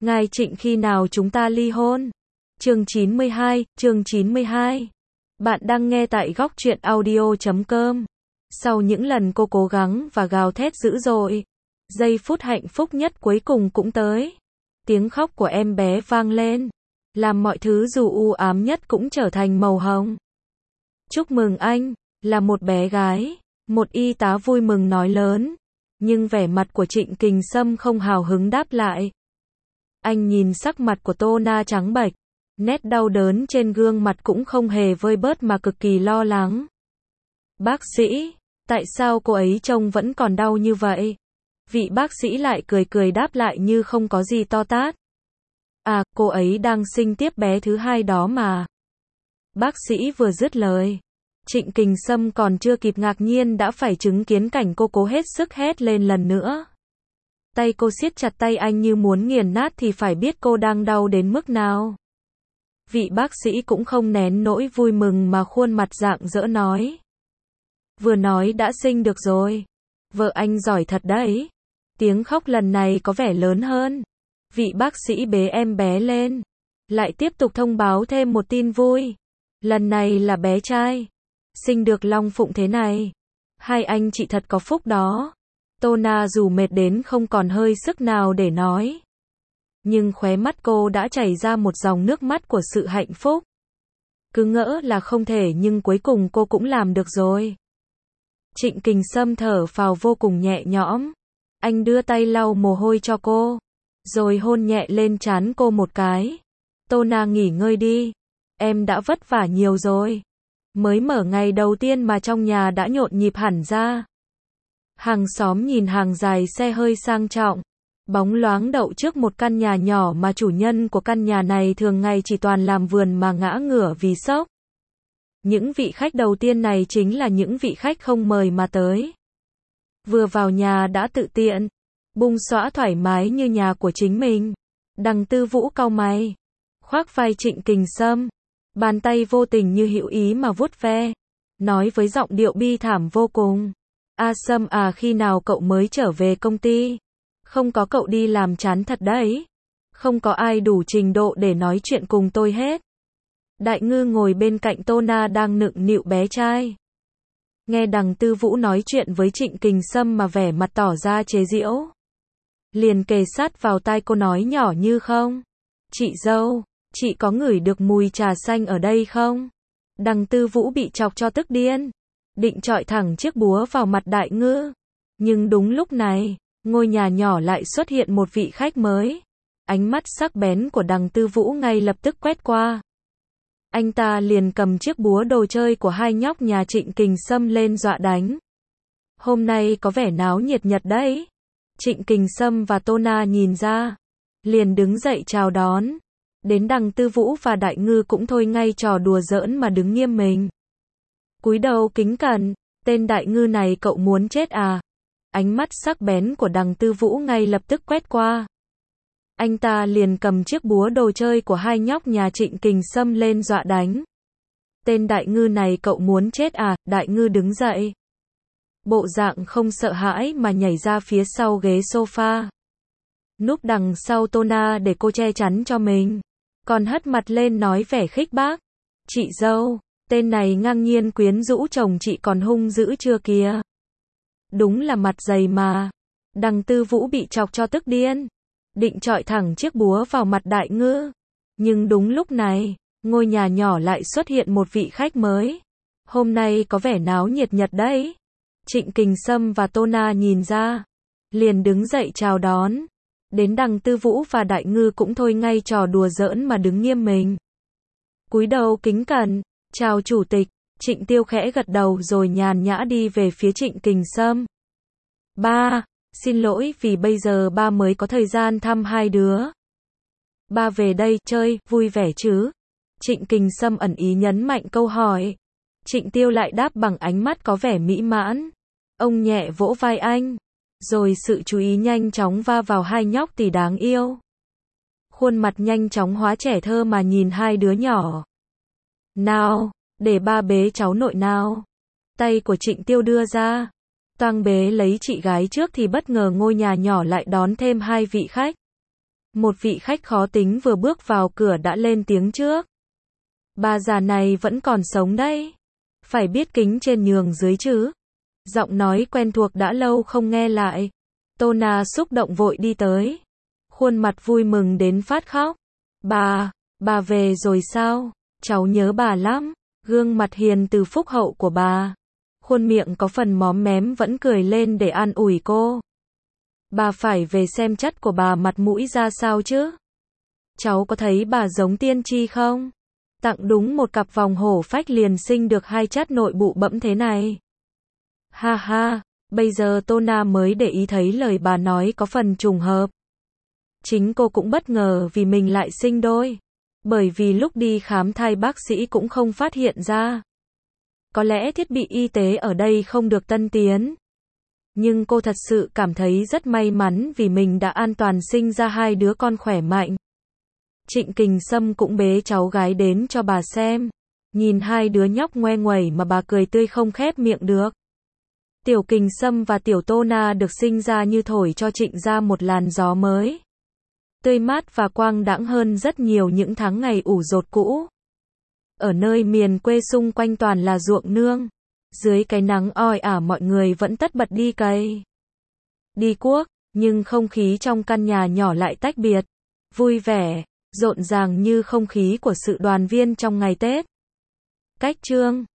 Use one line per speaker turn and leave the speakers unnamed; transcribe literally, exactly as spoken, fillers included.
Ngài Trịnh khi nào chúng ta ly hôn? Chương chín mươi hai, chương chín mươi hai. Bạn đang nghe tại góc truyện audio chấm com. Sau những lần cô cố gắng và gào thét dữ dội, giây phút hạnh phúc nhất cuối cùng cũng tới. Tiếng khóc của em bé vang lên, làm mọi thứ dù u ám nhất cũng trở thành màu hồng. Chúc mừng anh, là một bé gái, một y tá vui mừng nói lớn, nhưng vẻ mặt của Trịnh Kình Sâm không hào hứng đáp lại. Anh nhìn sắc mặt của Tô Na trắng bệch, nét đau đớn trên gương mặt cũng không hề vơi bớt mà cực kỳ lo lắng. Bác sĩ, tại sao cô ấy trông vẫn còn đau như vậy? Vị bác sĩ lại cười cười đáp lại như không có gì to tát. À, cô ấy đang sinh tiếp bé thứ hai đó mà. Bác sĩ vừa dứt lời, Trịnh Kình Sâm còn chưa kịp ngạc nhiên đã phải chứng kiến cảnh cô cố hết sức hét lên lần nữa. Tay cô siết chặt tay anh như muốn nghiền nát thì phải biết cô đang đau đến mức nào. Vị bác sĩ cũng không nén nỗi vui mừng mà khuôn mặt rạng rỡ nói. Vừa nói đã sinh được rồi. Vợ anh giỏi thật đấy. Tiếng khóc lần này có vẻ lớn hơn. Vị bác sĩ bế em bé lên, lại tiếp tục thông báo thêm một tin vui. Lần này là bé trai. Sinh được long phụng thế này. Hai anh chị thật có phúc đó. Tô Na dù mệt đến không còn hơi sức nào để nói, nhưng khóe mắt cô đã chảy ra một dòng nước mắt của sự hạnh phúc. Cứ ngỡ là không thể nhưng cuối cùng cô cũng làm được rồi. Trịnh Kình Sâm thở phào vô cùng nhẹ nhõm. Anh đưa tay lau mồ hôi cho cô, rồi hôn nhẹ lên trán cô một cái. Tô Na nghỉ ngơi đi. Em đã vất vả nhiều rồi. Mới mở ngày đầu tiên mà trong nhà đã nhộn nhịp hẳn ra. Hàng xóm nhìn hàng dài xe hơi sang trọng, bóng loáng đậu trước một căn nhà nhỏ mà chủ nhân của căn nhà này thường ngày chỉ toàn làm vườn mà ngã ngửa vì sốc. Những vị khách đầu tiên này chính là những vị khách không mời mà tới. Vừa vào nhà đã tự tiện, bung xõa thoải mái như nhà của chính mình. Đằng Tư Vũ cau mày, khoác vai Trịnh Kình Sâm, bàn tay vô tình như hữu ý mà vuốt ve, nói với giọng điệu bi thảm vô cùng. A Sâm à, khi nào cậu mới trở về công ty? Không có cậu đi làm chán thật đấy. Không có ai đủ trình độ để nói chuyện cùng tôi hết. Đại Ngư ngồi bên cạnh Tô Na đang nựng nịu bé trai. Nghe đằng Tư Vũ nói chuyện với Trịnh Kình Sâm mà vẻ mặt tỏ ra chế giễu, liền kề sát vào tai cô nói nhỏ như không. Chị dâu, chị có ngửi được mùi trà xanh ở đây không? Đằng Tư Vũ bị chọc cho tức điên, định chọi thẳng chiếc búa vào mặt Đại Ngư. Nhưng đúng lúc này, ngôi nhà nhỏ lại xuất hiện một vị khách mới. Ánh mắt sắc bén của đằng Tư Vũ ngay lập tức quét qua. Anh ta liền cầm chiếc búa đồ chơi của hai nhóc nhà Trịnh Kình Sâm lên dọa đánh. Hôm nay có vẻ náo nhiệt nhật đấy. Trịnh Kình Sâm và Tô Na nhìn ra, liền đứng dậy chào đón. Đến đằng Tư Vũ và Đại Ngư cũng thôi ngay trò đùa giỡn mà đứng nghiêm mình. Cúi đầu kính cẩn, tên Đại Ngư này cậu muốn chết à? Ánh mắt sắc bén của đằng Tư Vũ ngay lập tức quét qua. Anh ta liền cầm chiếc búa đồ chơi của hai nhóc nhà Trịnh Kình Sâm lên dọa đánh. Tên Đại Ngư này cậu muốn chết à? Đại Ngư đứng dậy, bộ dạng không sợ hãi mà nhảy ra phía sau ghế sofa, núp đằng sau Tô Na để cô che chắn cho mình, còn hất mặt lên nói vẻ khích bác. Chị dâu, tên này ngang nhiên quyến rũ chồng chị còn hung dữ chưa kìa. Đúng là mặt dày mà. Đằng Tư Vũ bị chọc cho tức điên, định chọi thẳng chiếc búa vào mặt Đại Ngư. Nhưng đúng lúc này, ngôi nhà nhỏ lại xuất hiện một vị khách mới. Hôm nay có vẻ náo nhiệt nhật đấy. Trịnh Kình Sâm và Tô Na nhìn ra, liền đứng dậy chào đón. Đến đằng Tư Vũ và Đại Ngư cũng thôi ngay trò đùa giỡn mà đứng nghiêm mình. Cúi đầu kính cẩn, chào chủ tịch. Trịnh Tiêu khẽ gật đầu rồi nhàn nhã đi về phía Trịnh Kình Sâm. Ba, xin lỗi vì bây giờ ba mới có thời gian thăm hai đứa. Ba về đây chơi, vui vẻ chứ? Trịnh Kình Sâm ẩn ý nhấn mạnh câu hỏi. Trịnh Tiêu lại đáp bằng ánh mắt có vẻ mỹ mãn. Ông nhẹ vỗ vai anh, rồi sự chú ý nhanh chóng va vào hai nhóc tỷ đáng yêu. Khuôn mặt nhanh chóng hóa trẻ thơ mà nhìn hai đứa nhỏ. Nào, để ba bế cháu nội nào. Tay của Trịnh Tiêu đưa ra, toang bế lấy chị gái trước thì bất ngờ ngôi nhà nhỏ lại đón thêm hai vị khách. Một vị khách khó tính vừa bước vào cửa đã lên tiếng trước. Bà già này vẫn còn sống đấy. Phải biết kính trên nhường dưới chứ. Giọng nói quen thuộc đã lâu không nghe lại. Tô Na xúc động vội đi tới. Khuôn mặt vui mừng đến phát khóc. Bà, bà về rồi sao? Cháu nhớ bà lắm. Gương mặt hiền từ phúc hậu của bà. Khuôn miệng có phần móm mém vẫn cười lên để an ủi cô. Bà phải về xem chất của bà mặt mũi ra sao chứ? Cháu có thấy bà giống tiên tri không? Tặng đúng một cặp vòng hổ phách liền sinh được hai chất nội bụ bẫm thế này. Ha ha, bây giờ Tô Na mới để ý thấy lời bà nói có phần trùng hợp. Chính cô cũng bất ngờ vì mình lại sinh đôi. Bởi vì lúc đi khám thai bác sĩ cũng không phát hiện ra. Có lẽ thiết bị y tế ở đây không được tân tiến. Nhưng cô thật sự cảm thấy rất may mắn vì mình đã an toàn sinh ra hai đứa con khỏe mạnh. Trịnh Kình Sâm cũng bế cháu gái đến cho bà xem. Nhìn hai đứa nhóc ngoe nguẩy mà bà cười tươi không khép miệng được. Tiểu Kình Sâm và Tiểu Tô Na được sinh ra như thổi cho Trịnh ra một làn gió mới. Tươi mát và quang đãng hơn rất nhiều những tháng ngày ủ dột cũ. Ở nơi miền quê xung quanh toàn là ruộng nương. Dưới cái nắng oi ả mọi người vẫn tất bật đi cày, đi cuốc, nhưng không khí trong căn nhà nhỏ lại tách biệt, vui vẻ, rộn ràng như không khí của sự đoàn viên trong ngày Tết. Cách chương